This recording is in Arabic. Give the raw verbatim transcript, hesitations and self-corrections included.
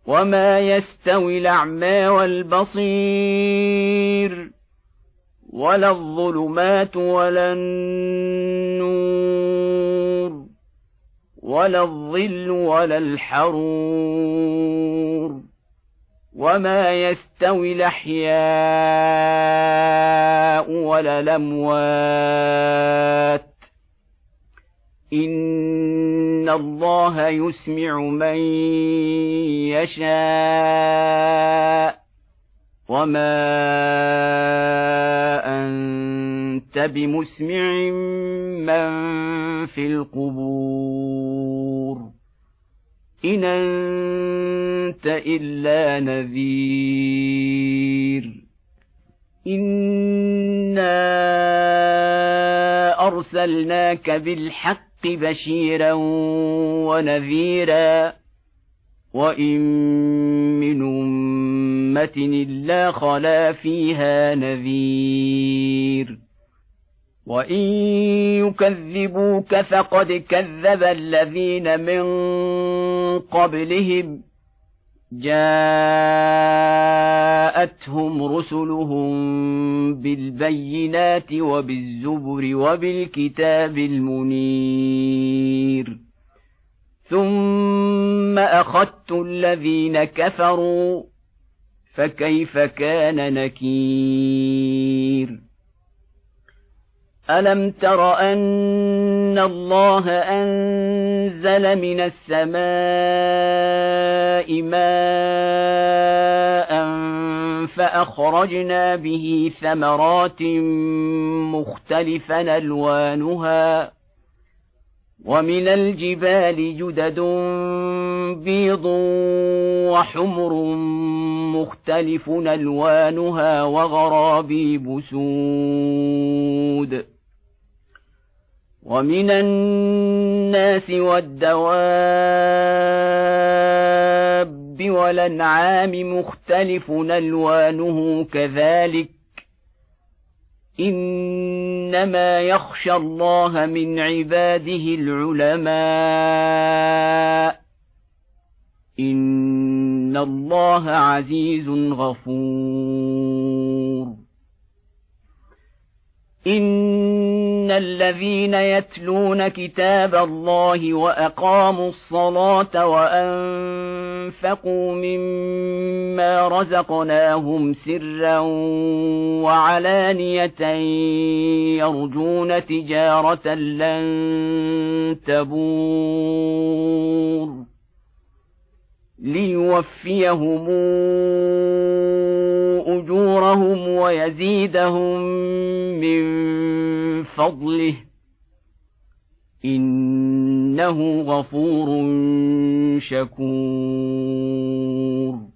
وما يستوي الأعمى والبصير ولا الظلمات ولا النور ولا الظل ولا الحرور وما يستوي الأحياء ولا الأموات إن الله يسمع من يشاء وما أنت بمسمع من في القبور إن أنت إلا نذير إنا أرسلناك بالحق بشيرا ونذيرا وإن من أمة إلا خلا فيها نذير وإن يكذبوك فقد كذب الذين من قبلهم جاءتهم رسلهم بالبينات وبالزبر وبالكتاب المنير ثم أخذت الذين كفروا فكيف كان نكير ألم تر أن الله أنزل من السماء ماء فأخرجنا به ثمرات مختلفا ألوانها ومن الجبال جدد بيض وحمر مختلف ألوانها وغرابيب سود ومن الناس والدواب والأنعام مختلف ألوانه كذلك إنما يخشى الله من عباده العلماء إن الله عزيز غفور إن الذين يتلون كتاب الله وأقاموا الصلاة وأنفقوا مما رزقناهم سرا وعلانية يرجون تجارة لن تبور ليوفيهم أجورهم ويزيدهم من فضله إنه غفور شكور